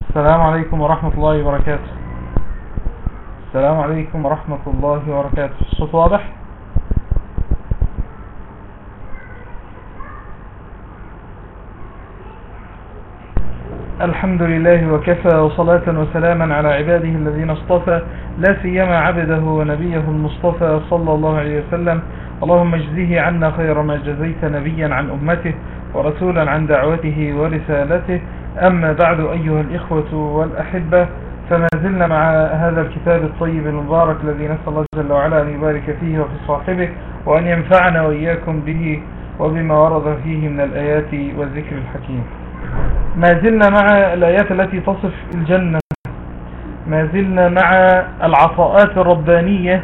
السلام عليكم ورحمة الله وبركاته. السلام عليكم ورحمة الله وبركاته. الصوت واضح؟ الحمد لله وكفى، وصلاة وسلاما على عباده الذين اصطفى، لا سيما عبده ونبيه المصطفى صلى الله عليه وسلم. اللهم اجزه عنا خير ما جزيت نبيا عن أمته ورسولا عن دعوته ورسالته. أما بعد، أيها الإخوة والأحبة، فما زلنا مع هذا الكتاب الطيب المبارك الذي نسأل الله جل وعلا أن يبارك فيه وفي صاحبه، وأن ينفعنا وإياكم به وبما ورد فيه من الآيات والذكر الحكيم. ما زلنا مع الآيات التي تصف الجنة، ما زلنا مع العطاءات الربانية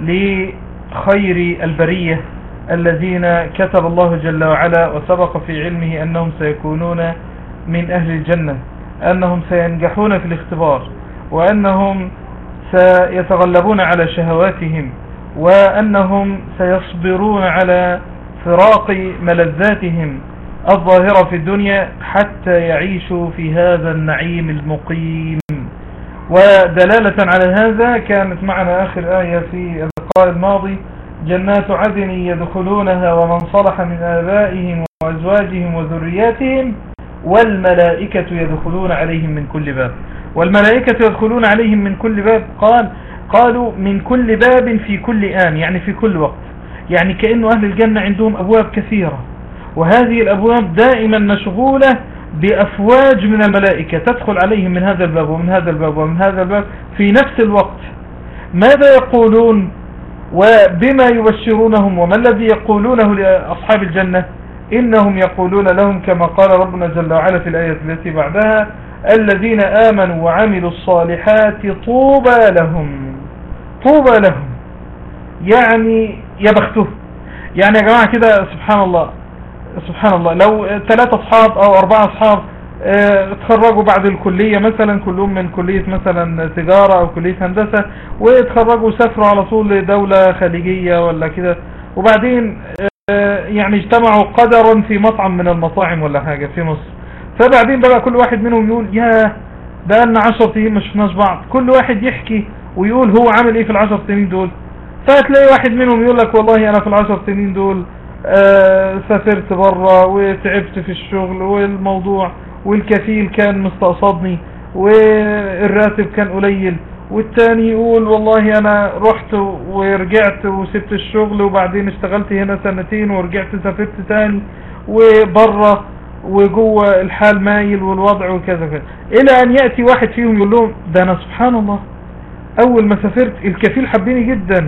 لخير البرية الذين كتب الله جل وعلا وسبق في علمه أنهم سيكونون من أهل الجنة، أنهم سينجحون في الاختبار، وأنهم سيتغلبون على شهواتهم، وأنهم سيصبرون على فراق ملذاتهم الظاهرة في الدنيا حتى يعيشوا في هذا النعيم المقيم. ودلالة على هذا كانت معنا آخر آية في اللقاء الماضي: جنات عدن يدخلونها ومن صلح من آبائهم وأزواجهم وذرياتهم والملائكة يدخلون عليهم من كل باب. والملائكة يدخلون عليهم من كل باب، قالوا من كل باب في كل آن، يعني في كل وقت، يعني كأنه أهل الجنة عندهم أبواب كثيرة، وهذه الأبواب دائما مشغولة بأفواج من الملائكة تدخل عليهم من هذا الباب ومن هذا الباب ومن هذا الباب في نفس الوقت. ماذا يقولون وبما يبشرونهم؟ وما الذي يقولونه لأصحاب الجنة؟ إنهم يقولون لهم كما قال ربنا جل وعلا في الآية التي بعدها: الذين آمنوا وعملوا الصالحات طوبى لهم. طوبى لهم يعني يا بختهم. يعني يا جماعة كده سبحان الله، سبحان الله، لو 3 أصحاب أو 4 أصحاب اتخرجوا بعد الكلية مثلا، كلهم من كلية مثلا تجارة أو كلية هندسة، واتخرجوا وسافروا على طول لدولة خليجية ولا كده، وبعدين يعني اجتمعوا قدرا في مطعم من المطاعم ولا حاجة في مصر. فبعدين بقى كل واحد منهم يقول: يا بقى لنا 10 سنين ما شفناش بعض. كل واحد يحكي ويقول هو عامل ايه في ال10 سنين دول. فتلاقي واحد منهم يقول لك: والله انا في ال10 سنين دول سافرت برا وتعبت في الشغل والموضوع، والكفيل كان مستقصدني والراتب كان قليل. والتاني يقول: والله انا رحت ورجعت وسبت الشغل، وبعدين اشتغلت هنا 2 ورجعت سافرت تاني، وبرا وجوه الحال مايل والوضع وكذا كذا. الى ان يأتي واحد فيهم يقول لهم: ده انا سبحان الله اول ما سافرت الكفيل حبيني جدا،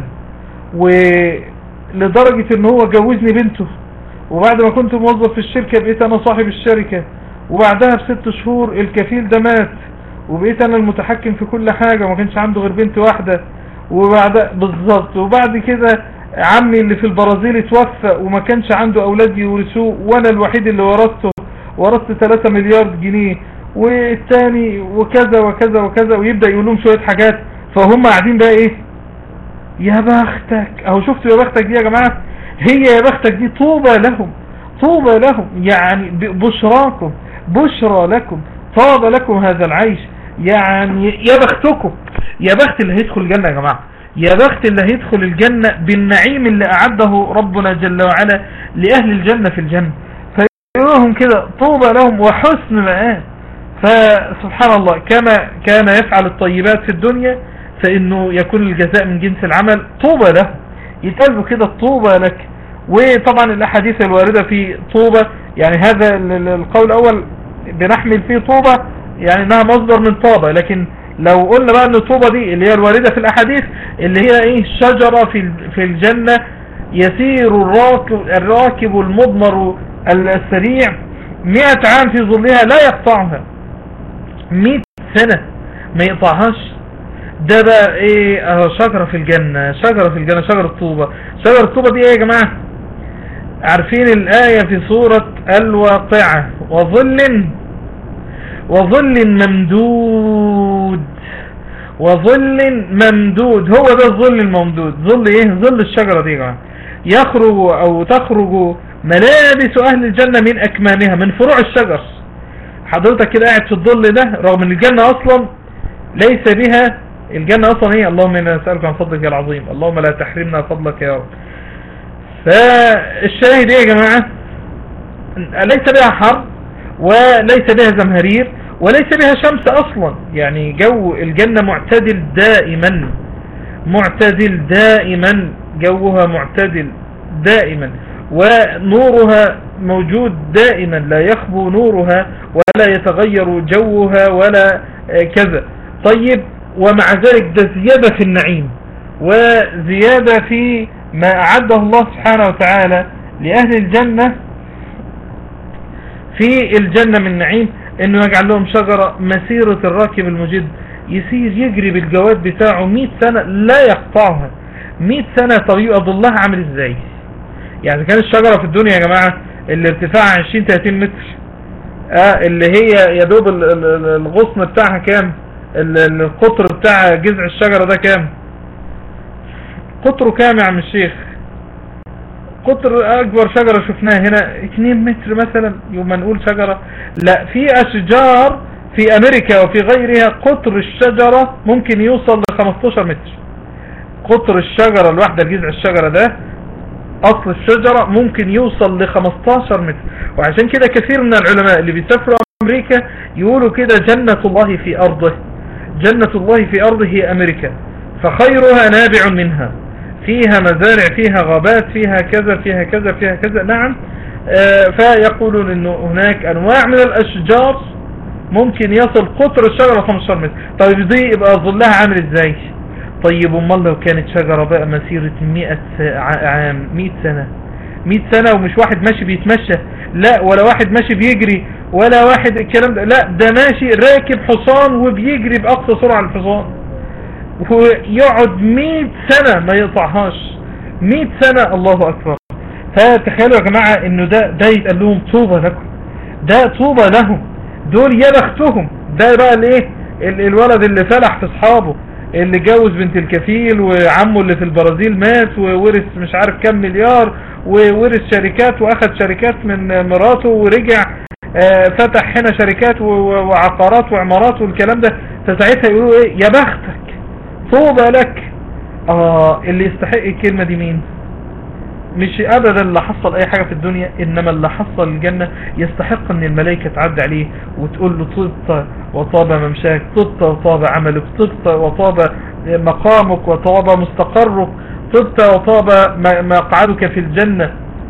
ولدرجة ان هو جوزني بنته، وبعد ما كنت موظف في الشركة بقيت انا صاحب الشركة، وبعدها ب6 شهور الكفيل ده مات وبقيت انا المتحكم في كل حاجة، وما كانش عنده غير بنت واحدة. بالظبط. وبعد كده عمي اللي في البرازيل اتوفى وما كانش عنده اولاد يورثوه، وانا الوحيد اللي ورثت 3 مليار جنيه، والتاني وكذا وكذا وكذا، ويبدأ يقول لهم شوية حاجات. فهم قاعدين بقى ايه؟ يا بختك. اهو شفتوا يا بختك دي يا جماعة؟ هي يا بختك دي طوبى لهم، طوبى لهم، يعني بشراكم، بشرى لكم، طاب لكم هذا العيش. يعني يا بختكم، يا بخت اللي هيدخل الجنة يا جماعة، يا بخت اللي هيدخل الجنة بالنعيم اللي أعده ربنا جل وعلا لأهل الجنة في الجنة. فيقولهم كده: طوبى لهم وحسن مآب. فسبحان الله، كما كان يفعل الطيبات في الدنيا فإنه يكون الجزاء من جنس العمل. طوبى له، يتقلبوا كده: طوبى لك. وطبعا الأحاديث الواردة في طوبى، يعني هذا القول الأول بنحمل فيه طوبى يعني انها مصدر من طابة، لكن لو قلنا بقى ان الطوبة دي اللي هي الواردة في الأحاديث اللي هي ايه؟ شجرة في الجنة يسير الراكب المضمر السريع 100 عام في ظلها لا يقطعها، 100 سنة ما يقطعهاش. ده بقى ايه؟ شجرة في الجنة، شجرة في الجنة، شجرة الطوبة. شجرة الطوبة دي ايه يا جماعة؟ عارفين الآية في سورة الواقعة: وظل ممدود، وظل ممدود. هو ده الظل الممدود. ظل ايه؟ ظل الشجرة دي يا جماعة. تخرج ملابس اهل الجنة من اكمامها، من فروع الشجر. حضرتك كده قاعد في الظل ده، رغم ان الجنة اصلا ليس بها، الجنة اصلا ايه؟ اللهم انا نسألك عن فضلك العظيم، اللهم لا تحرمنا فضلك يا رب. فالشاهد ايه يا جماعة؟ ليس بها حر وليس بها زمهرير وليس بها شمس اصلا، يعني جو الجنة معتدل دائما، معتدل دائما، جوها معتدل دائما، ونورها موجود دائما، لا يخبو نورها ولا يتغير جوها ولا كذا. طيب، ومع ذلك ده زيادة في النعيم وزيادة في ما أعده الله سبحانه وتعالى لأهل الجنة في الجنة من نعيم، انه يجعل لهم شجرة مسيرة الراكب المجد، يسير يجري بالجواد بتاعه 100 سنة لا يقطعها. 100 سنة. طب يبقى ظلها عامل ازاي؟ يعني كان الشجرة في الدنيا يا جماعة اللي ارتفاعها 20-30 متر، اللي هي يدوب الغصن بتاعها كام؟ القطر بتاع جذع الشجرة ده كام؟ قطره كام يا عم الشيخ؟ قطر اكبر شجرة شفناها هنا 2 متر مثلا، يوم نقول شجرة. لا، في اشجار في امريكا وفي غيرها قطر الشجرة ممكن يوصل ل 15 متر. قطر الشجرة الواحدة، جذع الشجرة ده اصل الشجرة ممكن يوصل ل 15 متر. وعشان كده كثير من العلماء اللي بيسافروا امريكا يقولوا كده جنة الله في ارضه، جنة الله في ارضه هي امريكا، فخيرها نابع منها، فيها مزارع، فيها غابات، فيها كذا فيها كذا فيها كذا. نعم. فيقولون انه هناك انواع من الاشجار ممكن يصل قطر الشجرة 15 متر. طيب دي يبقى ظلها عامل ازاي؟ طيب امال لو كانت شجرة بقى مسيرة 100 عام، 100 سنة، 100 سنة، ومش واحد ماشي بيتمشى، لا، ولا واحد ماشي بيجري، ولا واحد الكلام ده، لا، ده ماشي راكب حصان وبيجري بأقصى سرعة الحصان، ويقعد 100 سنة ما يقطعهاش. 100 سنة، الله أكبر. فتخيلوا يا جماعة انه ده يتقال لهم طوبى لكم، ده طوبى لهم، دول يا بختهم. ده بقى الايه؟ الولد اللي فلح في اصحابه، اللي جوز بنت الكفيل، وعمه اللي في البرازيل مات وورث مش عارف كم مليار، وورث شركات واخد شركات من مراته، ورجع فتح هنا شركات وعقارات وعمارات والكلام ده. فساعتها يقولوا ايه؟ يا بختك، طوبى لك. اللي يستحق الكلمة دي مين؟ مش ابدا اللي حصل اي حاجة في الدنيا، انما اللي حصل الجنة يستحق ان الملائكة تعدي عليه وتقول له طبت وطاب ممشاك، طبت وطاب عملك، طبت وطاب مقامك وطاب مستقرك، طبت وطاب مقعدك في الجنة.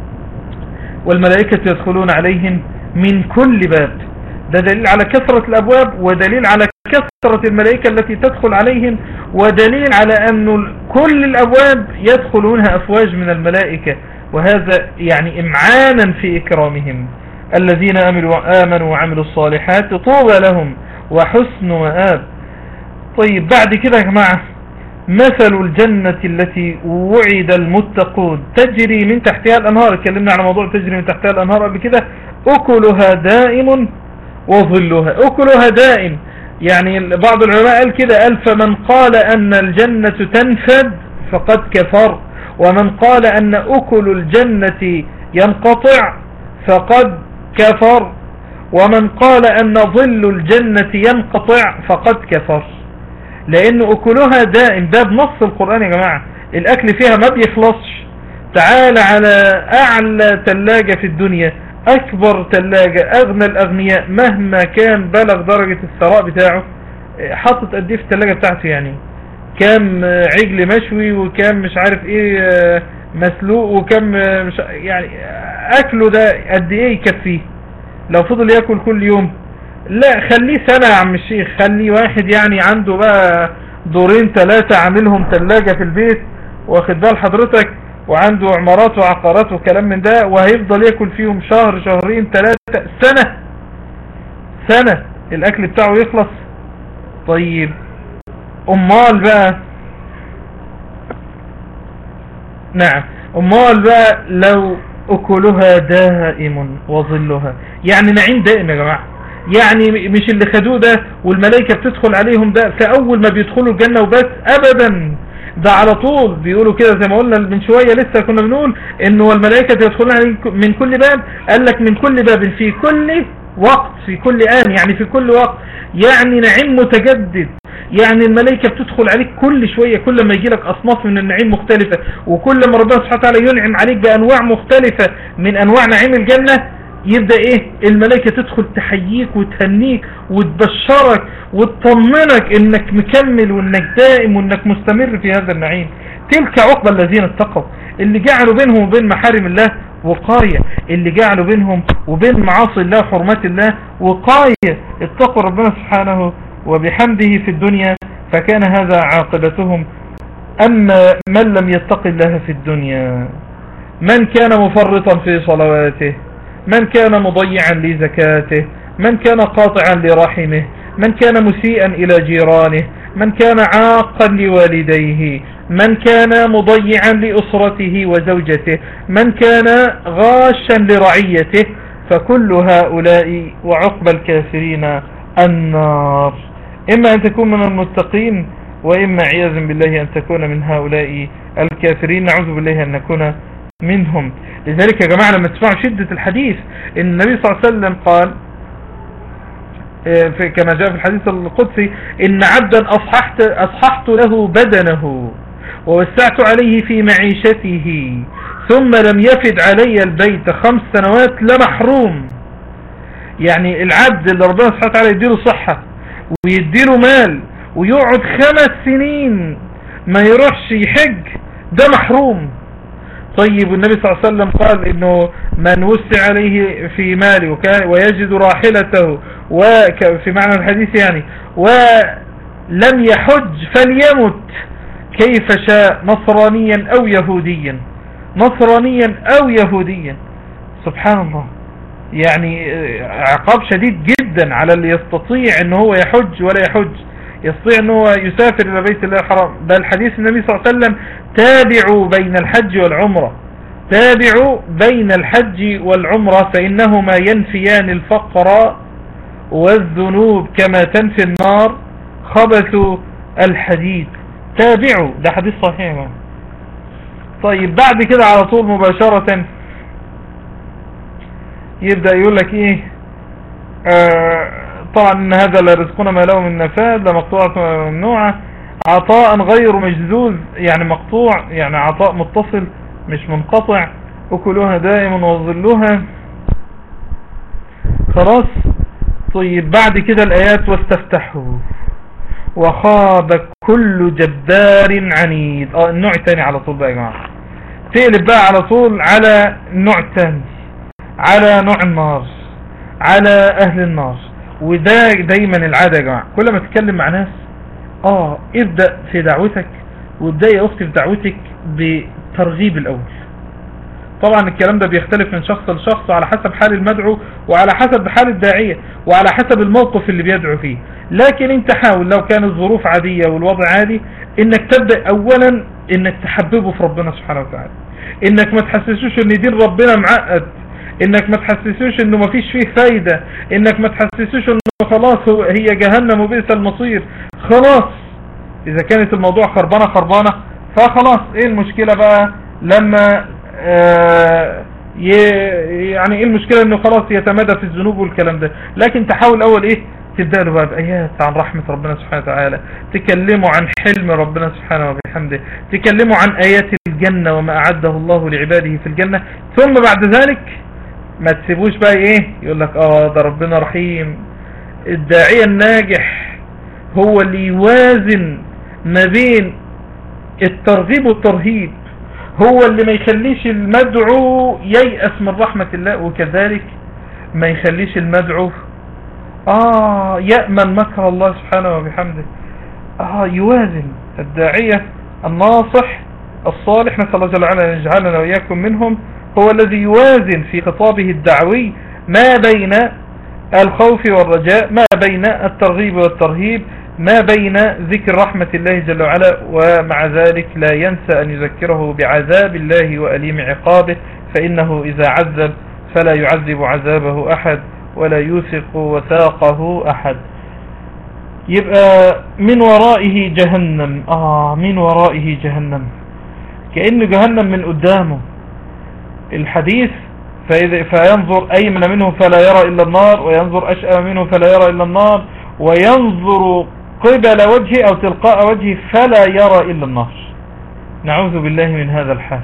والملائكة يدخلون عليهم من كل باب. ده دليل على كثرة الابواب، ودليل على كثرة الملائكة التي تدخل عليهم، ودليل على أن كل الأبواب يدخلونها أفواج من الملائكة، وهذا يعني إمعانا في إكرامهم. الذين آمنوا وعملوا الصالحات طوبى لهم وحسن مآب. طيب بعد كده يا جماعة، مثل الجنة التي وعد المتقون تجري من تحتها الأنهار. اتكلمنا على موضوع تجري من تحتها الأنهار قبل كده. أكلها دائم وظلها. أكلها دائم، يعني بعض العلماء قال كده، قال فمن قال أن الجنة تنفد فقد كفر، ومن قال أن أكل الجنة ينقطع فقد كفر، ومن قال أن ظل الجنة ينقطع فقد كفر. لأن أكلها دائم، ده بنص القرآن يا جماعة. الأكل فيها ما بيخلصش. تعال على أعلى تلاجة في الدنيا، أكبر تلاجة، أغنى الأغنياء مهما كان بلغ درجة الثراء بتاعه، حاطط قد ايه في التلاجة بتاعته؟ يعني كام عجل مشوي، وكام مش عارف ايه مسلوق، وكام مش يعني أكله ده قد ايه يكفيه لو فضل يأكل كل يوم؟ لا، خليه سنة يا عم الشيخ. خليه واحد يعني عنده بقى 2-3 عاملهم تلاجة في البيت، واخد بال حضرتك، وعنده عمارات وعقارات وكلام من ده، وهيفضل يأكل فيهم شهر 2-3 سنة الأكل بتاعه يخلص. طيب أمال بقى، نعم، أمال بقى لو أكلها دائم وظلها، يعني نعيم دائم يا جماعة. يعني مش اللي خدوه ده والملائكة بتدخل عليهم ده كأول ما بيدخلوا الجنة وبس، أبدا، ده على طول. بيقولوا كده زي ما قلنا من شوية، لسه كنا بنقول انه الملائكة يدخلون من كل باب. قال لك من كل باب في كل وقت، في كل آن يعني في كل وقت، يعني نعيم متجدد، يعني الملائكة بتدخل عليك كل شوية، كل ما يجي لك أصناف من النعيم مختلفة، وكل ما ربنا سبحانه وتعالى ينعم عليك بأنواع مختلفة من أنواع نعيم الجنة، يبدأ إيه الملائكة تدخل تحييك وتهنيك وتبشرك وتطمنك إنك مكمل وإنك دائم وإنك مستمر في هذا النعيم. تلك عقبى الذين اتقوا، اللي جعلوا بينهم وبين محارم الله وقاية، اللي جعلوا بينهم وبين معاصي الله وحرمات الله وقاية، اتقوا ربنا سبحانه وبحمده في الدنيا فكان هذا عاقبتهم. أما من لم يتق الله في الدنيا، من كان مفرطا في صلواته، من كان مضيعا لزكاته، من كان قاطعا لرحمه، من كان مسيئا إلى جيرانه، من كان عاقا لوالديه، من كان مضيعا لأسرته وزوجته، من كان غاشا لرعيته، فكل هؤلاء وعقب الكافرين النار. إما أن تكون من المتقين، وإما عياذا بالله أن تكون من هؤلاء الكافرين، نعوذ بالله أن نكون منهم. لذلك يا جماعة لما تسمعوا شدة الحديث، إن النبي صلى الله عليه وسلم قال كما جاء في الحديث القدسي: إن عبدا أصححت له بدنه ووسعت عليه في معيشته ثم لم يفد علي البيت 5 سنوات لمحروم. يعني العبد اللي ربنا سبحانه وتعالى يديله صحة ويديله مال ويقعد 5 سنين ما يروحش يحج، ده محروم. طيب والنبي صلى الله عليه وسلم قال انه من وسع عليه في ماله ويجد راحلته، وفي معنى الحديث يعني ولم يحج فليمت كيف شاء، نصرانيا او يهوديا، نصرانيا او يهوديا. سبحان الله، يعني عقاب شديد جدا على اللي يستطيع ان هو يحج ولا يحج، يستطيع ان هو يسافر الى بيت الله الحرام. بل حديث النبي صلى الله عليه وسلم: تابعوا بين الحج والعمرة، تابعوا بين الحج والعمرة فإنهما ينفيان الفقر والذنوب كما تنفي النار خبث الحديد. تابعوا، ده حديث صحيح. طيب بعد كده على طول مباشرة يبدأ يقول لك ايه؟ طبعا ان هذا لا رزقنا ما له من نفاد، لا مقطوعة ممنوعة، عطاء غير مجذوذ، يعني مقطوع يعني عطاء متصل مش منقطع، أكلها دائما وظلها. خلاص. طيب بعد كده الآيات: واستفتحوا وخاب كل جبار عنيد. النوع الثاني على طول بقى يا جماعة، تقلب بقى على طول على النوع الثاني، على نوع النار، على أهل النار. وده دايما العادة يا جماعة، كل ما تتكلم مع ناس ابدأ في دعوتك، وابدأ يا أختي في دعوتك بترغيب الأول. طبعا الكلام ده بيختلف من شخص لشخص على حسب حال المدعو وعلى حسب حال الداعية وعلى حسب الموقف اللي بيدعو فيه، لكن انت حاول لو كان الظروف عادية والوضع عادي انك تبدأ اولا انك تحببه في ربنا سبحانه وتعالى، انك ما تحسسوش ان دين ربنا معقد، انك ما تحسسوش انه ما فيش فيه فايدة، انك ما تحسسوش انه خلاص هي جهنم وبئس المصير. خلاص اذا كانت الموضوع خربانة فخلاص، ايه المشكلة بقى لما يعني ايه المشكلة انه خلاص يتمادى في الذنوب والكلام ده. لكن تحاول اول ايه تبدأ له بقى بآيات عن رحمة ربنا سبحانه وتعالى، تكلموا عن حلم ربنا سبحانه وبحمده، تكلموا عن آيات الجنة وما أعده الله لعباده في الجنة. ثم بعد ذلك ما تسيبوش بقى ايه يقول لك ده ربنا رحيم. الداعية الناجح هو اللي يوازن ما بين الترغيب والترهيب، هو اللي ما يخليش المدعو ييأس من رحمة الله، وكذلك ما يخليش المدعو يأمن مكر الله سبحانه وبحمده. يوازن. الداعية الناصح الصالح، نسأل الله جل وعلا أن يجعلنا وإياكم منهم، هو الذي يوازن في خطابه الدعوي ما بين الخوف والرجاء، ما بين الترغيب والترهيب، ما بين ذكر رحمة الله جل وعلا، ومع ذلك لا ينسى أن يذكره بعذاب الله وأليم عقابه، فإنه إذا عذب فلا يعذب عذابه أحد ولا يوثق وثاقه أحد. يبقى من ورائه جهنم، من ورائه جهنم، كأن جهنم من قدامه. الحديث فينظر أيمن منه فلا يرى إلا النار، وينظر أشأم منه فلا يرى إلا النار، وينظر قبل وجهه أو تلقاء وجهه فلا يرى إلا النار. نعوذ بالله من هذا الحال.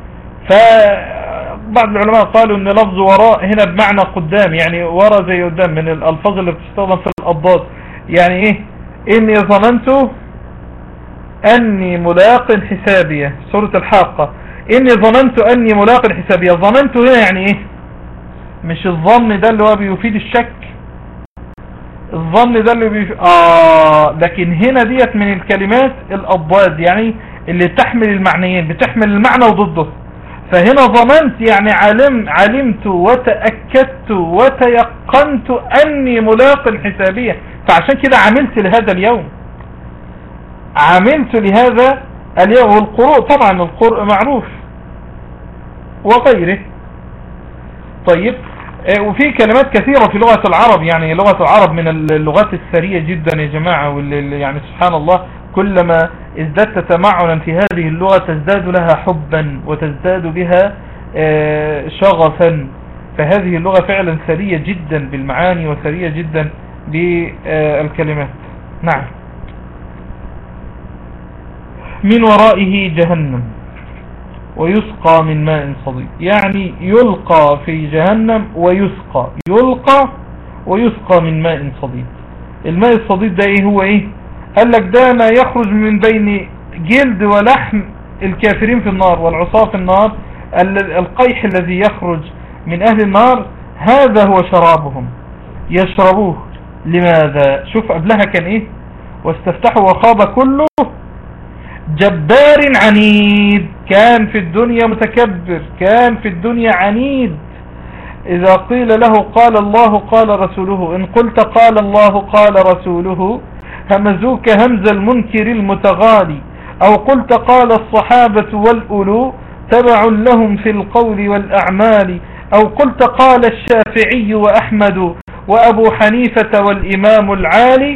فبعض العلماء قالوا ان لفظ وراء هنا بمعنى قدام، يعني وراء زي قدام، من الألفاظ اللي بتستخدم في الأضداد. يعني ايه؟ إني ظننت أني ملاق حسابية، سورة الحاقة. إني ظننت أني ملاق حسابية. ظننت هنا يعني إيه؟ مش الظن ده اللي هو بيفيد الشك، الظن ده اللي لكن هنا ديت من الكلمات الأضداد، يعني اللي تحمل المعنيين، بتحمل المعنى وضده. فهنا ظننت يعني علمت وتأكدت وتيقنت أني ملاق حسابية، فعشان كده عملت لهذا اليوم، عملت لهذا اليوم. والقروء طبعا القرء معروف وغيره. طيب، وفي كلمات كثيرة في لغة العرب، يعني لغة العرب من اللغات الثرية جدا يا جماعة، يعني سبحان الله كلما ازددت تمعنا في هذه اللغة تزداد لها حبا وتزداد بها شغفا. فهذه اللغة فعلا ثرية جدا بالمعاني وثرية جدا بالكلمات. نعم. من ورائه جهنم ويسقى من ماء صديد، يعني يلقى في جهنم يلقى ويسقى من ماء صديد. الماء الصديد ده ايه هو؟ ايه قال لك؟ ده ما يخرج من بين جلد ولحم الكافرين في النار والعصاة في النار. القيح الذي يخرج من اهل النار هذا هو شرابهم، يشربوه. لماذا؟ شوف قبلها كان ايه؟ واستفتحوا وخاب كله جبار عنيد. كان في الدنيا متكبر، كان في الدنيا عنيد. إذا قيل له قال الله قال رسوله، إن قلت قال الله قال رسوله همزوك همز المنكر المتغالي، أو قلت قال الصحابة والأولو تبع لهم في القول والأعمال، أو قلت قال الشافعي وأحمد وأبو حنيفة والإمام العالي،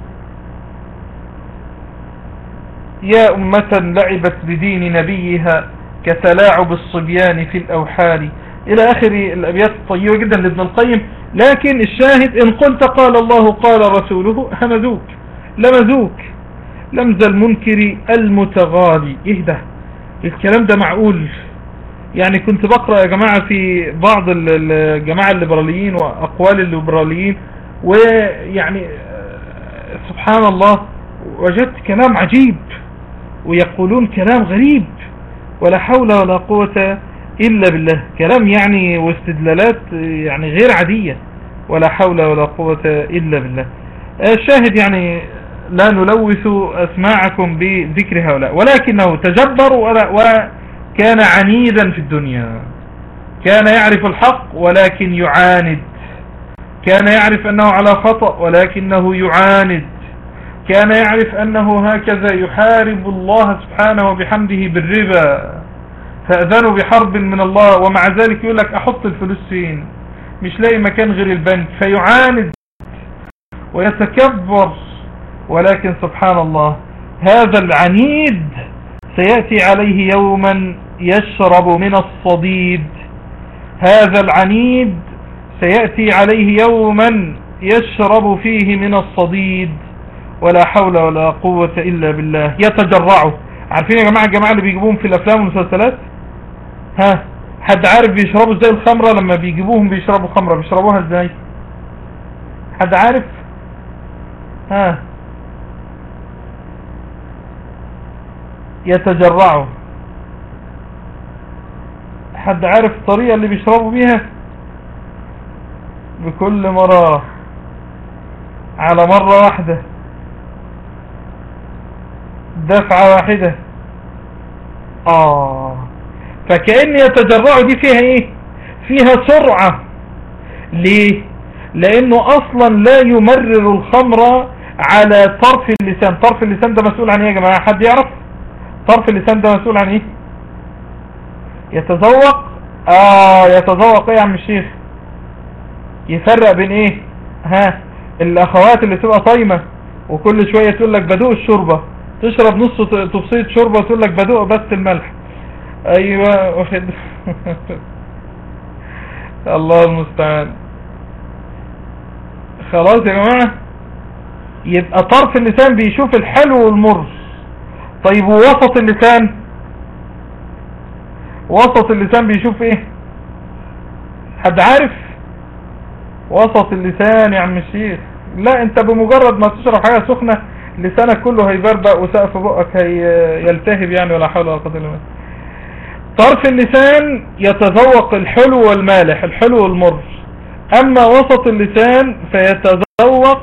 يا أمة لعبت بدين نبيها كتلاعب الصبيان في الأوحال، إلى آخر الأبيات الطيبة جدا لابن القيم. لكن الشاهد إن قلت قال الله قال رسوله همزوك لمزوك لمز المنكر المتغالي. إيه ده؟ الكلام ده معقول؟ يعني كنت بقرأ يا جماعة في بعض الجماعة الليبراليين وأقوال الليبراليين، ويعني سبحان الله وجدت كلام عجيب، ويقولون كلام غريب ولا حول ولا قوة إلا بالله. كلام يعني واستدلالات يعني غير عادية، ولا حول ولا قوة إلا بالله. الشاهد يعني لا نلوث أسماعكم بذكر هؤلاء، ولكنه تجبر وكان عنيدا في الدنيا. كان يعرف الحق ولكن يعاند، كان يعرف أنه على خطأ ولكنه يعاند، كان يعرف أنه هكذا يحارب الله سبحانه وبحمده بالربا، فأذنوا بحرب من الله، ومع ذلك يقول لك أحط الفلوس فين؟ مش لاقي مكان غير البنك، فيعاند ويتكبر. ولكن سبحان الله هذا العنيد سيأتي عليه يوما يشرب من الصديد. هذا العنيد سيأتي عليه يوما يشرب فيه من الصديد، ولا حول ولا قوة إلا بالله. يتجرعوا. عارفين يا جماعة الجماعة اللي بيجيبوهم في الأفلام والمسلسلات؟ حد عارف بيشربوا ازاي الخمرة؟ لما بيجيبوهم بيشربوا خمرة بيشربوها ازاي؟ حد عارف؟ يتجرعوا. حد عارف الطريقة اللي بيشربوا بيها؟ بكل مرة، على مرة واحدة، دفعة واحدة. فكأن يتجرعوا دي فيها ايه؟ فيها سرعة. ليه؟ لانه اصلا لا يمرر الخمر على طرف اللسان. طرف اللسان ده مسؤول عن ايه يا جماعة؟ حد يعرف طرف اللسان ده مسؤول عن ايه؟ يتذوق. يتذوق ايه يا عم الشيخ؟ يفرق بين ايه؟ الاخوات اللي تبقى صايمة وكل شوية تقول لك بدوق الشوربة، تشرب نص تفصيل شوربة وتقول لك بدوق بس الملح. ايوه واخد. الله المستعان. خلاص يا جماعة، يبقى طرف اللسان بيشوف الحلو والمر. طيب ووسط اللسان؟ وسط اللسان بيشوف ايه؟ حد عارف وسط اللسان يا عم الشيخ؟ لا، انت بمجرد ما تشرب حاجة سخنة لسانك كله هيبربق وسقف بقك يلتهب يعني، ولا حول ولا قوة الا بالله. طرف اللسان يتذوق الحلو والمالح، الحلو والمر. اما وسط اللسان فيتذوق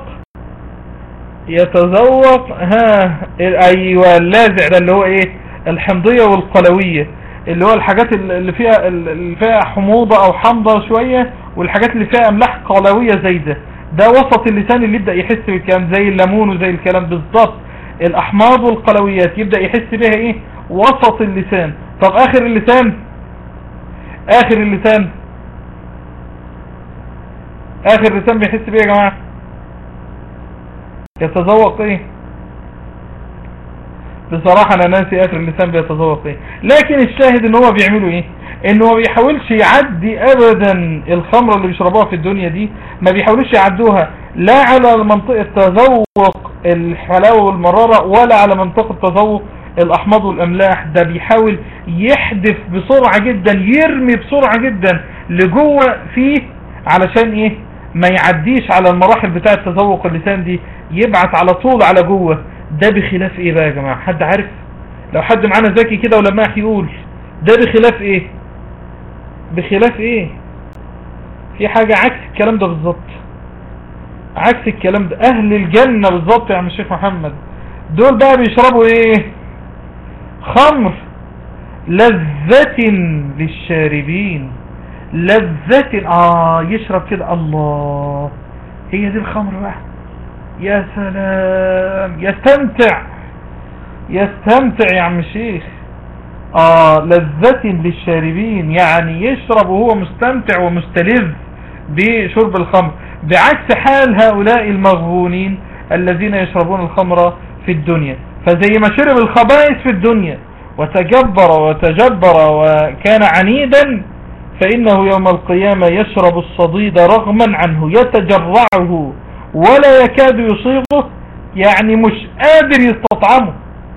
ايوه اللاذع ده اللي هو ايه؟ الحمضية والقلوية، اللي هو الحاجات اللي فيها حموضة او حمضة شوية، والحاجات اللي فيها املاح قلوية زايدة. ده وسط اللسان اللي يبدأ يحس بالكلام، زي الليمون وزي الكلام بالظبط. الاحماض والقلويات يبدأ يحس بها ايه؟ وسط اللسان. طب اخر اللسان؟ اخر اللسان بيحس بيه يا جماعة؟ يتذوق ايه؟ بصراحة انا ناسي اخر اللسان بيتذوق ايه، لكن الشاهد ان هو بيعملوا ايه؟ انه ما بيحاولش يعدي ابدا الخمرة اللي بيشربوها في الدنيا دي، ما بيحاولوش يعدوها لا على منطقة تذوق الحلاوة والمرارة ولا على منطقة تذوق الاحماض والاملاح. ده بيحاول يحدف بسرعة جدا، يرمي بسرعة جدا لجوه فيه، علشان ايه؟ ما يعديش على المراحل بتاعة تذوق اللسان دي، يبعت على طول على جوه. ده بخلاف ايه بقى يا جماعة؟ حد عارف؟ لو حد معانا ذكي كده ولماح يقول ده بخلاف ايه؟ بخلاف ايه؟ في حاجة عكس الكلام ده بالظبط، عكس الكلام ده. اهل الجنة بالظبط يا عم الشيخ محمد، دول بقى بيشربوا ايه؟ خمر لذة للشاربين، لذة. يشرب كده، الله، هي دي الخمر بقى. يا سلام، يستمتع يا عم الشيخ. لذة للشاربين، يعني يشرب وهو مستمتع ومستلذ بشرب الخمر، بعكس حال هؤلاء المغبونين الذين يشربون الخمر في الدنيا. فزي ما شرب الخبائث في الدنيا وتجبر وكان عنيدا، فإنه يوم القيامة يشرب الصديد رغما عنه، يتجرعه ولا يكاد يصيبه، يعني مش قادر يستطعمه.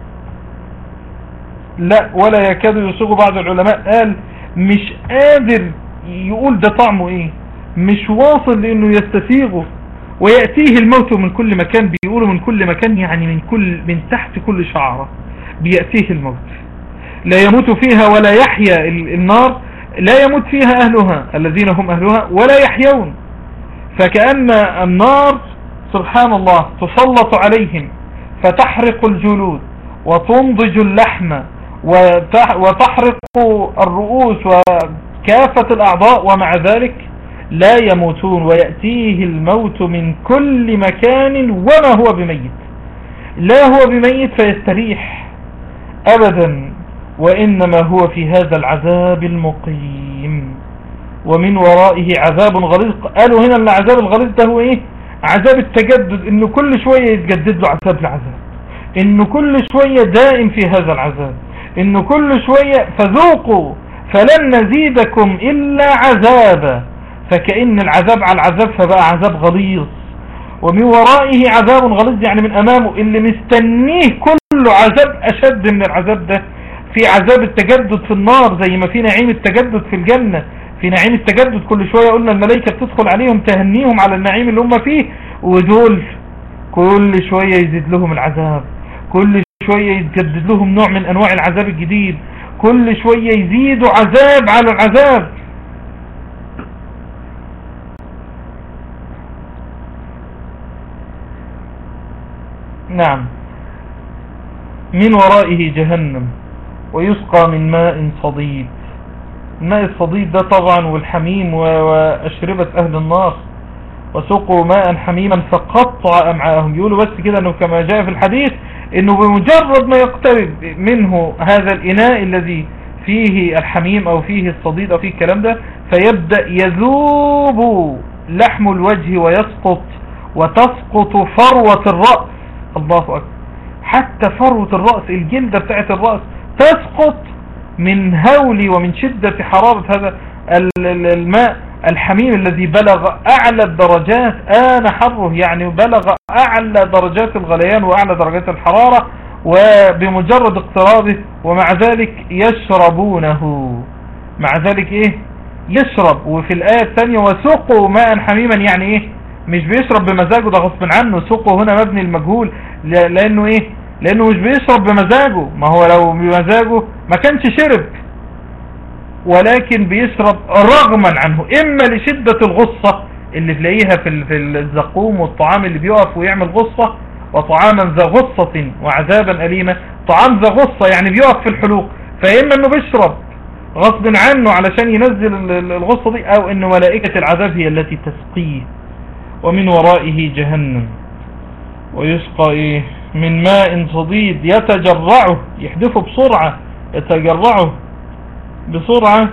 لا، ولا يكاد يصيغه. بعض العلماء قال مش قادر يقول ده طعمه ايه، مش واصل لانه يستسيغه. ويأتيه الموت من كل مكان، بيقولوا من كل مكان يعني من تحت كل شعرة بيأتيه الموت. لا يموت فيها ولا يحيا. النار لا يموت فيها أهلها الذين هم أهلها ولا يحيون. فكأن النار سبحان الله تسلط عليهم فتحرق الجلود وتنضج اللحم وتحرق الرؤوس وكافة الأعضاء، ومع ذلك لا يموتون. ويأتيه الموت من كل مكان وما هو بميت، لا هو بميت فيستريح أبدا، وإنما هو في هذا العذاب المقيم، ومن ورائه عذاب غليظ. قالوا هنا العذاب الغليظ ده هو ايه؟ عذاب التجدد، انه كل شوية يتجدد له عذاب العذاب، انه كل شوية دائم في هذا العذاب، انه كل شوية فذوقوا فلن نزيدكم الا عذابا. فكأن العذاب على العذاب، فبقى عذاب غليظ. ومن ورائه عذاب غليظ، يعني من امامه اللي مستنيه كله عذاب اشد من العذاب ده. في عذاب التجدد في النار زي ما في نعيم التجدد في الجنة. في نعيم التجدد كل شوية قلنا الملائكة بتدخل عليهم تهنيهم على النعيم اللي هم فيه، ودول كل شوية يزيد لهم العذاب، كل شوية يتجدد لهم نوع من انواع العذاب الجديد، كل شوية يزيدوا عذاب على العذاب. نعم. من ورائه جهنم ويسقى من ماء صديد. الماء الصديد ده طبعا والحميم وأشربة أهل النار، وسقوا ماء حميما فقطع أمعاءهم. يقولوا بس كده أنه كما جاء في الحديث أنه بمجرد ما يقترب منه هذا الإناء الذي فيه الحميم أو فيه الصديد أو فيه الكلام ده، فيبدأ يذوب لحم الوجه ويسقط، وتسقط فروة الرأس. الله أكبر، حتى فروة الرأس، الجلدة بتاعت الرأس تسقط من هول ومن شدة حرارة هذا الماء الحميم الذي بلغ أعلى الدرجات آن حره، يعني بلغ أعلى درجات الغليان وأعلى درجات الحرارة، وبمجرد اقترابه ومع ذلك يشربونه، مع ذلك ايه يشرب. وفي الآية الثانية وسقوا ماء حميما، يعني ايه مش بيشرب بمزاجه، ده غصب عنه. سقوا هنا مبني المجهول، لأنه ايه لأنه مش بيشرب بمزاجه، ما هو لو بمزاجه ما كانش شرب، ولكن بيشرب رغما عنه، اما لشدة الغصة اللي تلاقيها في الزقوم والطعام اللي بيقف ويعمل غصة، وطعاما ذا غصة وعذابا أليما، طعام ذا غصة يعني بيقف في الحلوق، فإما انه بيشرب غصب عنه علشان ينزل الغصة دي، او ان ملائكة العذاب هي التي تسقيه. ومن ورائه جهنم، ويسقى ايه من ماء صديد يتجرعه، يحدفه بسرعة، يتجرعه بسرعة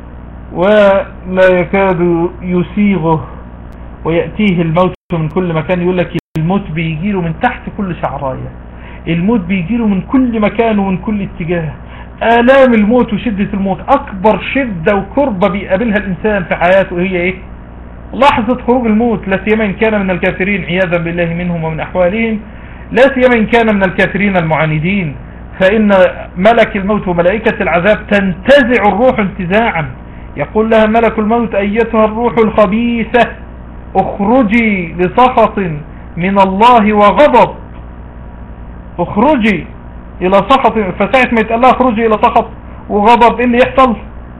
ولا يكاد يسيغه، ويأتيه الموت من كل مكان. يقول لك الموت بيجيله من تحت كل شعراية، الموت بيجيله من كل مكان ومن كل اتجاه. آلام الموت وشدة الموت، أكبر شدة وكربة بيقابلها الإنسان في حياته هي إيه؟ لحظة خروج الموت، لا سيما إن كان من الكافرين عياذا بالله منهم ومن أحوالهم، لا سيما إن كان من الكافرين المعاندين، فإن ملك الموت وملائكة العذاب تنتزع الروح انتزاعا. يقول لها ملك الموت أيتها الروح الخبيثة اخرجي لسخط من الله وغضب، اخرجي إلى سخط. فساعة ما يتقال لها اخرجي إلى سخط وغضب، إيه اللي يحصل؟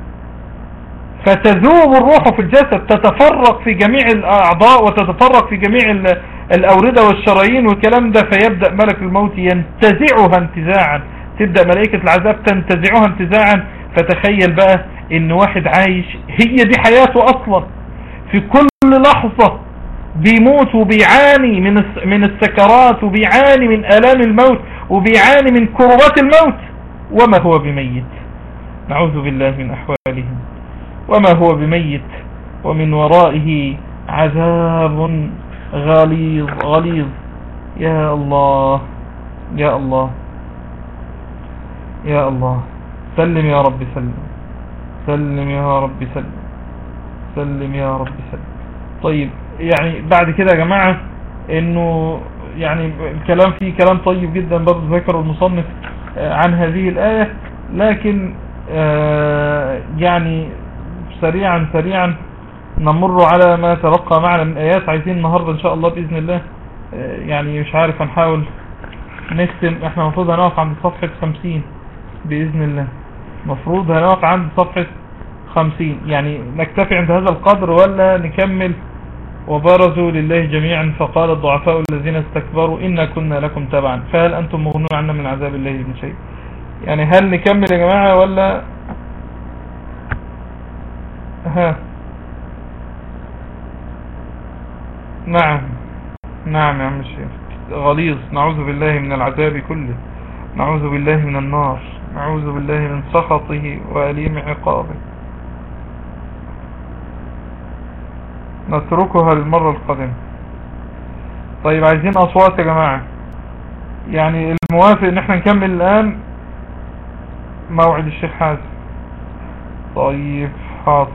فتذوب الروح في الجسد، تتفرق في جميع الأعضاء وتتفرق في جميع الأوردة والشرايين والكلام ده، فيبدأ ملك الموت ينتزعها انتزاعا، تبدأ ملائكة العذاب تنتزعها انتزاعا. فتخيل بقى إن واحد عايش هي دي حياته أصلا، في كل لحظة بيموت وبيعاني من السكرات، وبيعاني من آلام الموت، وبيعاني من كربات الموت، وما هو بميت، نعوذ بالله من أحوالهم، وما هو بميت. ومن ورائه عذاب غليظ غليظ. يا الله يا الله يا الله، سلم يا رب سلم، سلم يا رب سلم، سلم يا رب سلم. طيب يعني بعد كده يا جماعة انه يعني الكلام فيه كلام طيب جدا برضه ذكر المصنف عن هذه الآية، لكن يعني سريعا نمر على ما تبقى معنا من آيات. عايزين النهاردة ان شاء الله بإذن الله يعني مش عارف، هنحاول نختم. احنا المفروض هنقف عند صفحة 50 بإذن الله، مفروض هنقف عند صفحة 50، يعني نكتفي عند هذا القدر ولا نكمل؟ وبرزوا لله جميعا فقال الضعفاء الذين استكبروا إنا كنا لكم تبعا فهل أنتم مغنون عنا من عذاب الله من شيء. يعني هل نكمل يا جماعة ولا نعم يا عم الشيخ، غليظ، نعوذ بالله من العذاب كله، نعوذ بالله من النار، نعوذ بالله من سخطه وأليم عقابه. نتركها للمرة القادمة. طيب عايزين أصوات يا جماعة، يعني الموافق ان احنا نكمل الآن موعد الشيخ حازم. طيب حاضر.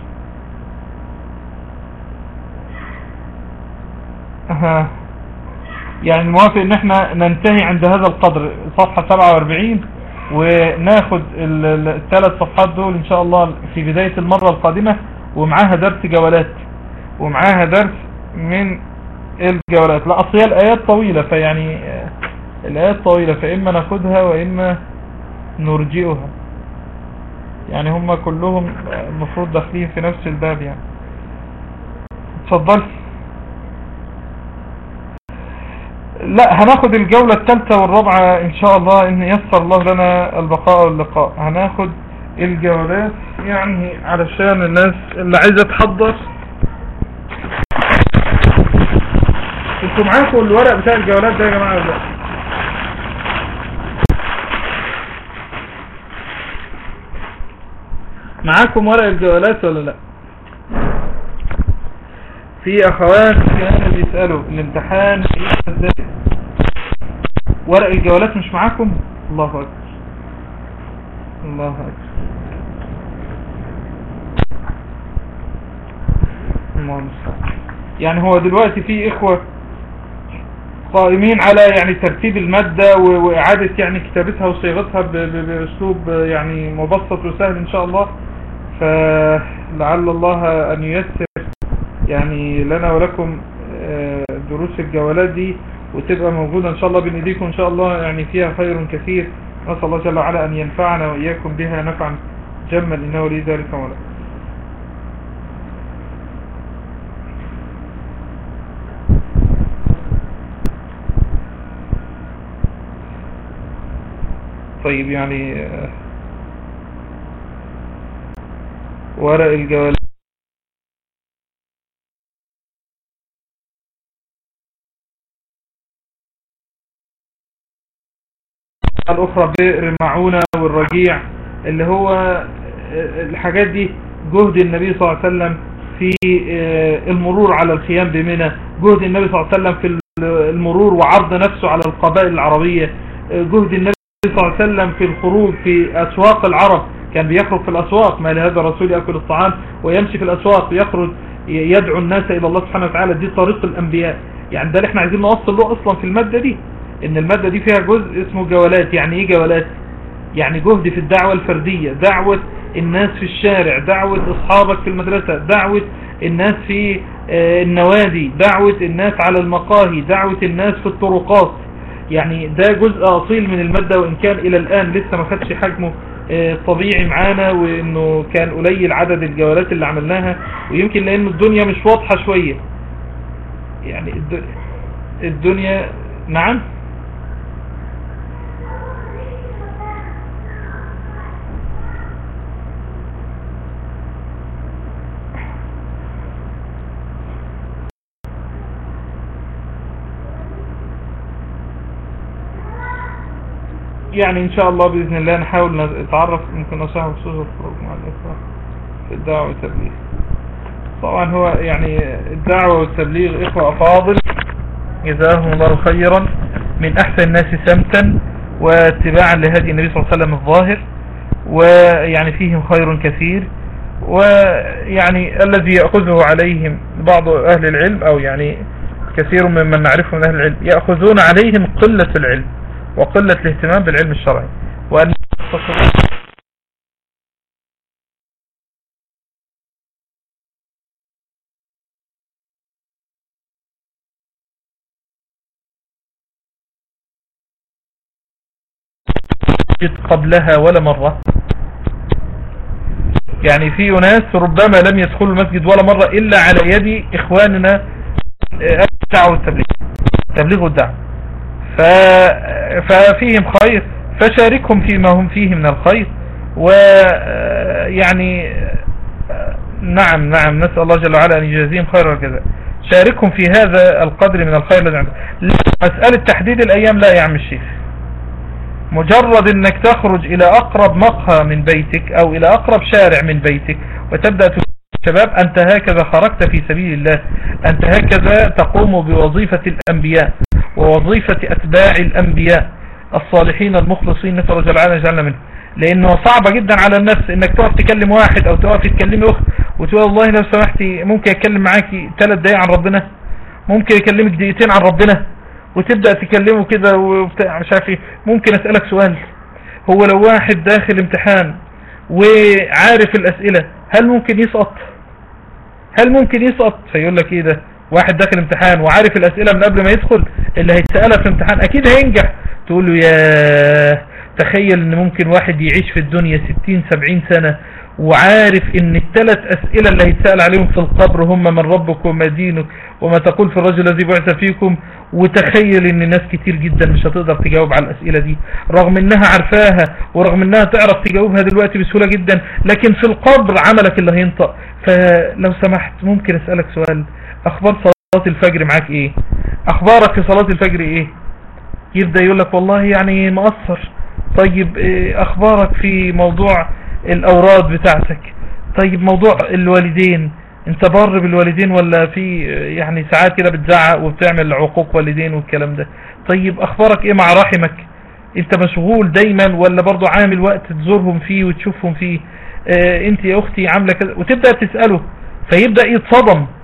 يعني الموافق ان احنا ننتهي عند هذا القدر، صفحة 47، وناخد الثلاث صفحات دول ان شاء الله في بداية المرة القادمة، ومعاها درس جولات، ومعاها درس من الجولات. لا اصل هي الايات طويلة، فيعني الايات طويلة، فاما ناخدها واما نرجئها، يعني هم كلهم المفروض داخلين في نفس الباب. يعني اتفضل. لا هناخد الجولة الثالثة والرابعة ان شاء الله، ان يسر الله لنا البقاء واللقاء. هناخد الجولات يعني علشان الناس اللي عايزة تحضر. انتوا معاكم الورق بتاع الجولات ده يا جماعة ولا لا؟ معاكم ورق الجولات ولا لا؟ في اخوات كانوا بيسألوا الامتحان ازاي، ورق الجولات مش معاكم؟ الله اكبر الله اكبر. الله المستعان. يعني هو دلوقتي في إخوة قائمين على يعني ترتيب المادة وإعادة يعني كتابتها وصياغتها بأسلوب يعني مبسط وسهل إن شاء الله. فلعل الله أن ييسر يعني لنا ولكم دروس الجولات دي، وتبقى موجودة إن شاء الله بين إيديكم إن شاء الله، يعني فيها خير كثير. نسأل الله جل وعلا أن ينفعنا وإياكم بها نفعا جما، إنه ولي ذلك مولا. طيب يعني ورق الجوال الأخرى بئر معونة والرجيع، اللي هو الحاجات دي جهد النبي صلى الله عليه وسلم في المرور على الخيام بمنى، جهد النبي صلى الله عليه وسلم في المرور وعرض نفسه على القبائل العربية، جهد النبي صلى الله عليه وسلم في الخروج في أسواق العرب، كان بيخرج في الأسواق، ما لهذا الرسول يأكل الطعام ويمشي في الأسواق، يخرج يدعو الناس إلى الله سبحانه وتعالى. دي طريق الأنبياء، يعني ده اللي احنا عايزين نوصل له أصلا في المادة دي، إن المادة دي فيها جزء اسمه جولات. يعني إيه جولات؟ يعني جهد في الدعوة الفردية، دعوة الناس في الشارع، دعوة أصحابك في المدرسة، دعوة الناس في النوادي، دعوة الناس على المقاهي، دعوة الناس في الطرقات. يعني ده جزء أصيل من المادة، وإن كان إلى الآن لسه ما خدش حجمه طبيعي معانا، وإنه كان قليل عدد الجولات اللي عملناها، ويمكن لأنه الدنيا مش واضحة شوية. يعني الدنيا نعم يعني إن شاء الله بإذن الله نحاول نتعرف، ممكن نصيحة بخصوص الخروج مع الإخوة في الدعوة والتبليغ. طبعا هو يعني الدعوة والتبليغ إخوة أفاضل جزاهم الله خيرا، من أحسن الناس سمتا واتباعا لهدي النبي صلى الله عليه وسلم الظاهر، ويعني فيهم خير كثير. ويعني الذي يأخذه عليهم بعض أهل العلم، أو يعني كثير ممن نعرفه من أهل العلم، يأخذون عليهم قلة العلم وقلة الاهتمام بالعلم الشرعي، وأن قبلها ولا مرة. يعني في ناس ربما لم يدخلوا المسجد ولا مرة إلا على يد إخواننا الدعوة والتبليغ، تبليغ الدعوة، ففيهم خير، فشاركهم فيما هم فيه من الخير. ويعني نعم نسأل الله جل وعلا أن يجازيهم خير الجزاء. شاركهم في هذا القدر من الخير الذي عندهم. مسألة تحديد الأيام لا يا عم الشيخ، مجرد انك تخرج الى اقرب مقهى من بيتك او الى اقرب شارع من بيتك وتبدأ شباب، انت هكذا خرجت في سبيل الله، انت هكذا تقوم بوظيفة الانبياء ووظيفة اتباع الانبياء الصالحين المخلصين، نسأل الله جل وعلا يجعلنا منهم. لانه صعبة جدا على النفس انك تقف تكلم واحد او تقف تكلمي اخت وتقول والله لو سمحتي ممكن اتكلم معاكي 3 دقايق عن ربنا، ممكن اكلمك دقيقتين عن ربنا، وتبدأ تكلمه كده وبتاع مش عارف ايه. ممكن اسألك سؤال، هو لو واحد داخل امتحان وعارف الاسئلة هل ممكن يسقط؟ هل ممكن يسقط؟ فيقول لك ايه ده، واحد داخل امتحان وعارف الاسئلة من قبل ما يدخل اللي هيتسألها في امتحان اكيد هينجح. تقول له يا تخيل ان ممكن واحد يعيش في الدنيا 60-70 سنة وعارف ان ال3 اسئلة اللي هيتسأل عليهم في القبر هم من ربك وما دينك وما تقول في الرجل الذي بعث فيكم. وتخيل ان ناس كتير جدا مش هتقدر تجاوب على الاسئلة دي رغم انها عارفاها ورغم انها تعرف تجاوبها دلوقتي بسهولة جدا، لكن في القبر عملك اللي هينطق. فلو سمحت ممكن اسألك سؤال، اخبار صلاة الفجر معاك ايه؟ اخبارك في صلاة الفجر ايه؟ يبدأ يقول لك والله يعني مقصر. طيب اخبارك في موضوع الاوراد بتاعتك؟ طيب موضوع الوالدين، انت بر بالوالدين ولا في يعني ساعات كده بتزعق وبتعمل عقوق والدين والكلام ده؟ طيب اخبارك ايه مع رحمك؟ انت مشغول دايما ولا برضو عامل وقت تزورهم فيه وتشوفهم فيه؟ انت يا اختي عاملة كذا، وتبدأ تسأله فيبدأ يتصدم.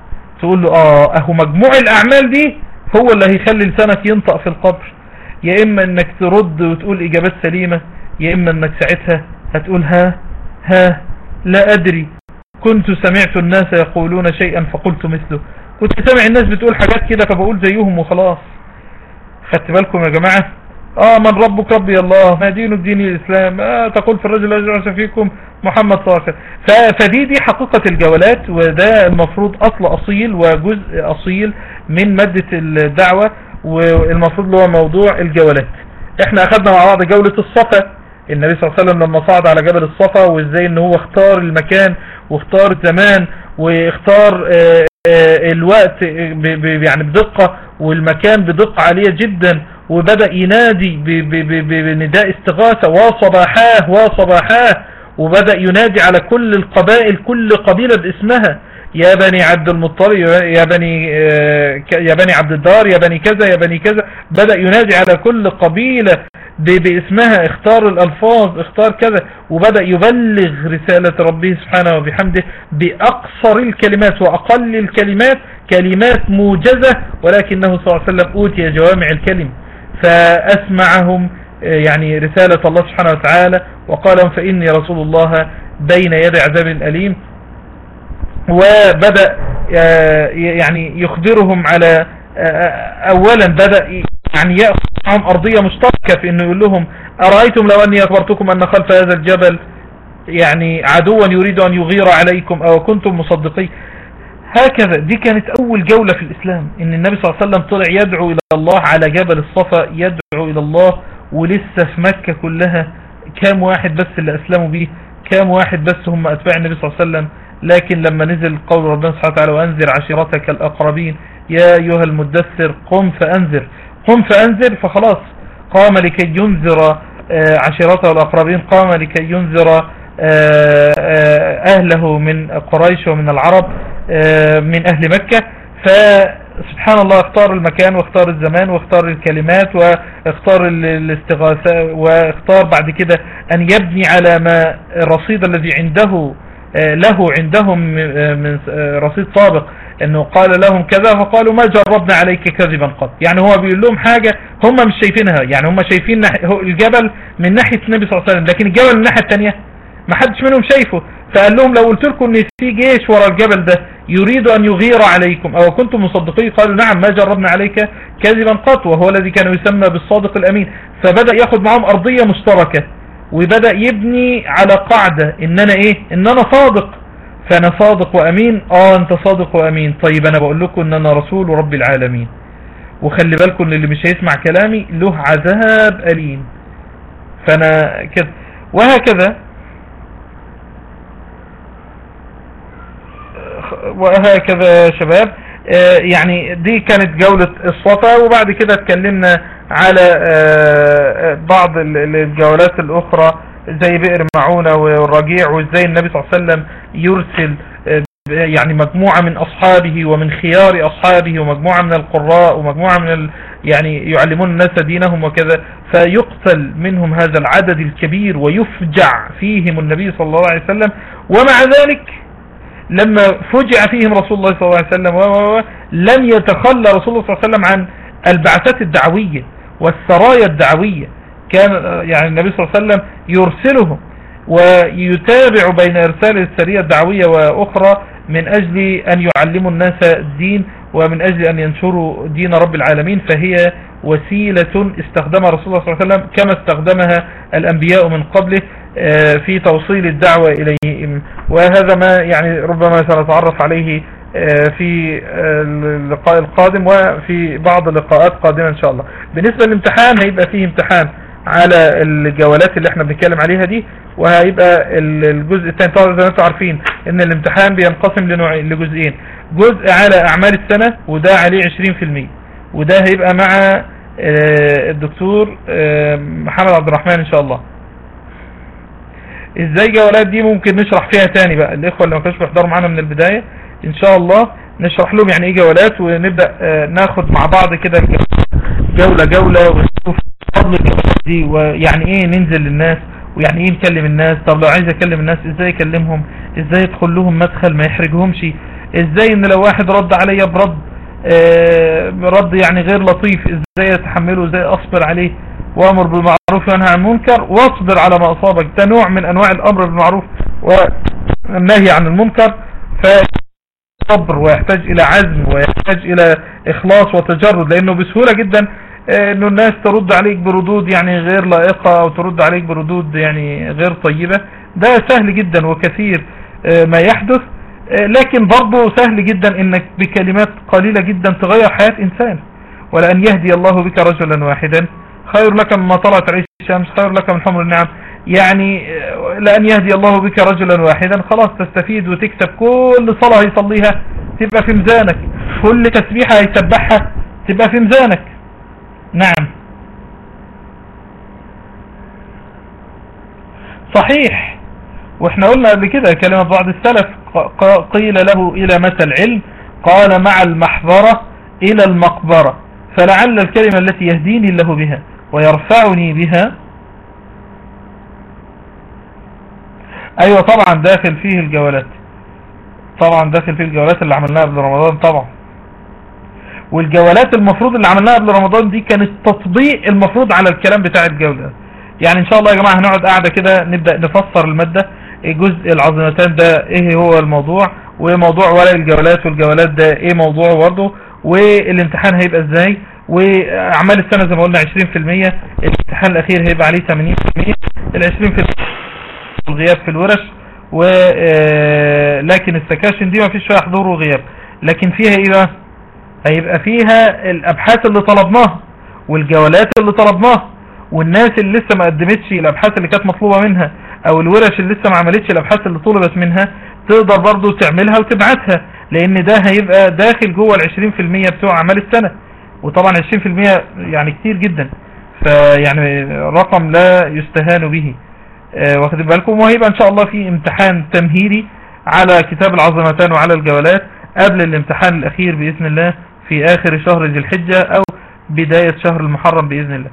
تقول له اهو مجموع الاعمال دي هو اللي هيخلي لسانك ينطق في القبر. يا اما انك ترد وتقول اجابات سليمة، يا اما انك ساعتها هتقول ها لا ادري، كنت سمعت الناس يقولون شيئا فقلت مثله، كنت سامع الناس بتقول حاجات كده فبقول زيهم وخلاص. خدت بالكم يا جماعة؟ من ربك؟ ربي الله. ما دين الدين الاسلام؟ تقول في الرجل اجعل فيكم محمد صلى الله عليه وسلم. فدي حقيقة الجولات، وده المفروض اصل اصيل وجزء اصيل من مادة الدعوة، والمفروض اللي هو موضوع الجولات. احنا اخذنا مع بعض جولة الصفا، النبي صلى الله عليه وسلم لما صعد على جبل الصفا، وازاي ان هو اختار المكان واختار الزمان واختار الوقت يعني بدقة، والمكان بدقة عالية جدا، وبدأ ينادي بنداء استغاثة وصباحاه، وبدأ ينادي على كل القبائل، كل قبيلة باسمها، يا بني عبد المطلب، يا بني عبد الدار، يا بني كذا، يا بني كذا. بدأ ينادي على كل قبيلة باسمها، اختار الألفاظ، اختار كذا، وبدأ يبلغ رسالة ربه سبحانه وبحمده بأقصر الكلمات وأقل الكلمات، كلمات موجزة، ولكنه صلى الله عليه وسلم أوتي جوامع الكلم، فأسمعهم يعني رسالة الله سبحانه وتعالى، وقال لهم فإني رسول الله بين يدي عذاب أليم. وبدأ يعني يخبرهم على أولا بدأ يعني يأخذ معهم أرضية مشتركة في أنه يقول لهم أرأيتم لو أني أخبرتكم أن خلف هذا الجبل يعني عدوا يريد أن يغير عليكم أو كنتم مصدقين. هكذا دي كانت أول جولة في الإسلام، أن النبي صلى الله عليه وسلم طلع يدعو إلى الله على جبل الصفا، يدعو إلى الله، ولسه في مكة كلها كام واحد بس اللي أسلموا به، كام واحد بس هم أتباع النبي صلى الله عليه وسلم. لكن لما نزل قول ربنا سبحانه وتعالى وأنذر عشيرتك الأقربين، يا أيها المدثر قم فأنذر، فخلاص قام لكي ينذر عشيرته الأقربين، قام لكي ينذر أهله من قريش ومن العرب من أهل مكة. فسبحان الله اختار المكان واختار الزمان واختار الكلمات واختار الاستغاثة، واختار بعد كده أن يبني على ما الرصيد الذي له عندهم من رصيد سابق، انه قال لهم كذا فقالوا ما جربنا عليك كذبا قط. يعني هو بيقول لهم حاجة هم مش شايفينها، يعني هم شايفين الجبل من ناحية النبي صلى الله عليه وسلم، لكن الجبل من الناحية التانية ما حدش منهم شايفه. فقال لهم لو قلت لكم ان في جيش ورا الجبل ده يريد ان يغير عليكم او كنتم مصدقين، قالوا نعم ما جربنا عليك كذبا قط، وهو الذي كان يسمى بالصادق الامين. فبدأ ياخد معهم ارضية مشتركة، وبدأ يبني على قاعدة ان انا صادق، فانا صادق وامين. انت صادق وامين، طيب انا بقول لكم ان انا رسول رب العالمين، وخلي بالكم اللي مش هيسمع كلامي له عذاب أليم. فانا كده وهكذا يا شباب. يعني دي كانت جولة الصفا، وبعد كده اتكلمنا على بعض الجولات الاخرى زي بئر معونة والرجيع، وازاي النبي صلى الله عليه وسلم يرسل يعني مجموعة من اصحابه ومن خيار اصحابه، ومجموعة من القراء، ومجموعة من يعني يعلمون الناس دينهم وكذا، فيقتل منهم هذا العدد الكبير ويفجع فيهم النبي صلى الله عليه وسلم. ومع ذلك لما فجع فيهم رسول الله صلى الله عليه وسلم لم يتخلى رسول الله صلى الله عليه وسلم عن البعثات الدعوية والسرايا الدعوية. كان يعني النبي صلى الله عليه وسلم يرسلهم ويتابع بين إرسال السرية الدعوية وأخرى من أجل أن يعلموا الناس الدين، ومن أجل أن ينشروا دين رب العالمين. فهي وسيلة استخدمها رسول الله صلى الله عليه وسلم كما استخدمها الأنبياء من قبله في توصيل الدعوة إليهم. وهذا ما يعني ربما سنتعرف عليه في اللقاء القادم وفي بعض اللقاءات قادمة إن شاء الله. بالنسبة للامتحان هيبقى فيه امتحان على الجولات اللي احنا بنتكلم عليها دي، وهيبقى الجزء الثاني. طبعا زي ما انتم عارفين ان الامتحان بينقسم لجزئين، جزء على اعمال السنة وده عليه 20%، وده هيبقى مع الدكتور محمد عبد الرحمن ان شاء الله. ازاي الجولات دي ممكن نشرح فيها تاني بقى الاخوة اللي ما كانوش بيحضروا معانا من البداية ان شاء الله، نشرح لهم يعني ايه جولات، ونبدأ ناخد مع بعض كده جولة ونشوف فضل الجولات دي، ويعني ايه ننزل للناس، ويعني ايه نكلم الناس. طب لو عايز اكلم الناس ازاي اكلمهم، ازاي يدخل لهم مدخل ما يحرجهمش، ازاي ان لو واحد رد عليا برد يعني غير لطيف ازاي اتحمله، ازاي اصبر عليه وامر بالمعروف وانهى عن المنكر واصبر على ما اصابك. ده نوع من انواع الامر بالمعروف والنهي عن المنكر، فصبر ويحتاج الى عزم ويحتاج الى اخلاص وتجرد، لانه بسهولة جدا انه الناس ترد عليك بردود يعني غير لائقة او ترد عليك بردود يعني غير طيبة. ده سهل جدا وكثير ما يحدث، لكن برضه سهل جدا انك بكلمات قليلة جدا تغير حياة انسان. ولأن يهدي الله بك رجلا واحدا خير لك مما طلعت عليه الشمس، خير لك من حمر النعم. يعني لأن يهدي الله بك رجلا واحدا خلاص تستفيد وتكسب. كل صلاة يصليها تبقى في ميزانك، كل تسبيحة يسبحها تبقى في ميزانك. نعم صحيح. واحنا قلنا قبل كده كلمة بعض السلف قيل له إلى متى العلم؟ قال مع المحبرة إلى المقبرة، فلعل الكلمة التي يهديني الله بها ويرفعني بها. ايوه طبعا داخل فيه الجولات، طبعا داخل فيه الجولات اللي عملناها قبل رمضان طبعا. والجولات المفروض اللي عملناها قبل رمضان دي كانت تطبيق المفروض على الكلام بتاع الجولة. يعني ان شاء الله يا جماعة هنقعد قاعدة كده نبدأ نفسر المادة، جزء العظمتان ده ايه هو الموضوع، وموضوع ورق الجولات والجولات ده ايه موضوعه برضه، والامتحان هيبقى ازاي، واعمال السنة زي ما قلنا 20%، الامتحان الاخير هيبقى عليه 80%، ال20% الغياب في الورش لكن السكاشن دي ما فيش فيها حضور وغياب. لكن فيها ايه بقى؟ هيبقى فيها الابحاث اللي طلبناها والجولات اللي طلبناها، والناس اللي لسه ما قدمتش الابحاث اللي كانت مطلوبة منها او الورش اللي لسه ما عملتش الابحاث اللي طلبت منها تقدر برضو تعملها وتبعتها، لان ده هيبقى داخل جوه ال20% بتوع اعمال السنة. وطبعا 20% يعني كتير جدا، فيعني رقم لا يستهان به. واخد بالكم. وهيبقى ان شاء الله في امتحان تمهيدي على كتاب العظمتان وعلى الجولات قبل الامتحان الاخير باذن الله في اخر شهر ذي الحجة او بداية شهر المحرم باذن الله.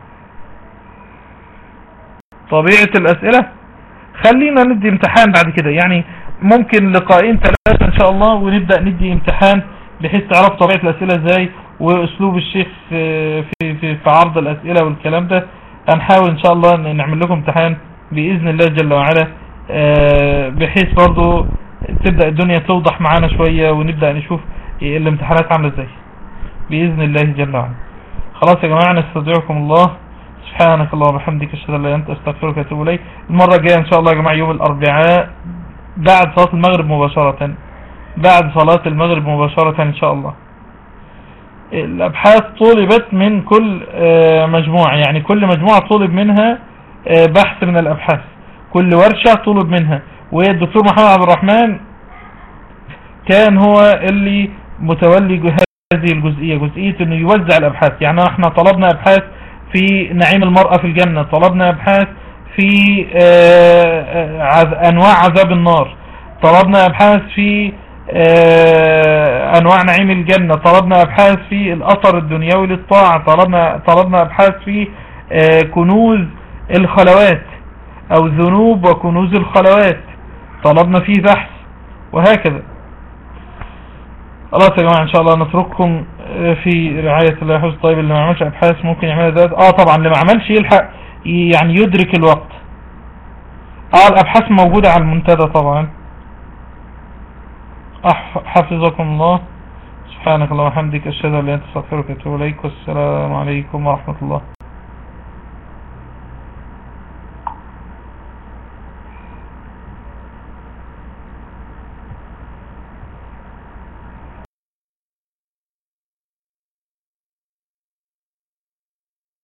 طبيعة الاسئلة خلينا ندي امتحان بعد كده، يعني ممكن لقاءين 3 ان شاء الله ونبدأ ندي امتحان بحيث تعرف طبيعة الاسئلة ازاي واسلوب الشيخ في عرض الاسئلة والكلام ده. هنحاول ان شاء الله نعمل لكم امتحان بإذن الله جل وعلا، بحيث برضو تبدأ الدنيا توضح معانا شوية ونبدأ نشوف الامتحانات عاملة ازاي بإذن الله جل وعلا. خلاص يا جماعة نستودعكم الله، سبحانك اللهم وبحمدك اشهد ان لا اله الا انت استغفرك واتوب اليك. المرة الجاية ان شاء الله يا جماعة يوم الاربعاء بعد صلاة المغرب مباشرة، بعد صلاة المغرب مباشرة ان شاء الله. الابحاث طلبت من كل مجموعة، يعني كل مجموعة طلب منها بحث من الابحاث، كل ورشة طلب منها. والدكتور محمد عبد الرحمن كان هو اللي متولي هذه الجزئية، جزئية انه يوزع الابحاث. يعني احنا طلبنا ابحاث في نعيم المرأة في الجنة، طلبنا ابحاث في انواع عذاب النار، طلبنا ابحاث في انواع نعيم الجنة، طلبنا ابحاث في الاثر الدنيوي للطاعة، طلبنا ابحاث في كنوز الخلوات او ذنوب وكنوز الخلوات، طلبنا فيه بحث، وهكذا. خلاص يا جماعة ان شاء الله نترككم في رعاية الله يحفظ. طيب اللي ما عملش ابحاث ممكن يعملها دلوقتي؟ طبعا اللي ما عملش يلحق يعني يدرك الوقت. الابحاث موجودة على المنتدى طبعا. حفظكم الله، سبحانك اللهم وبحمدك اشهد ان لا اله الا انت استغفرك واتوب اليك، والسلام عليكم ورحمة الله.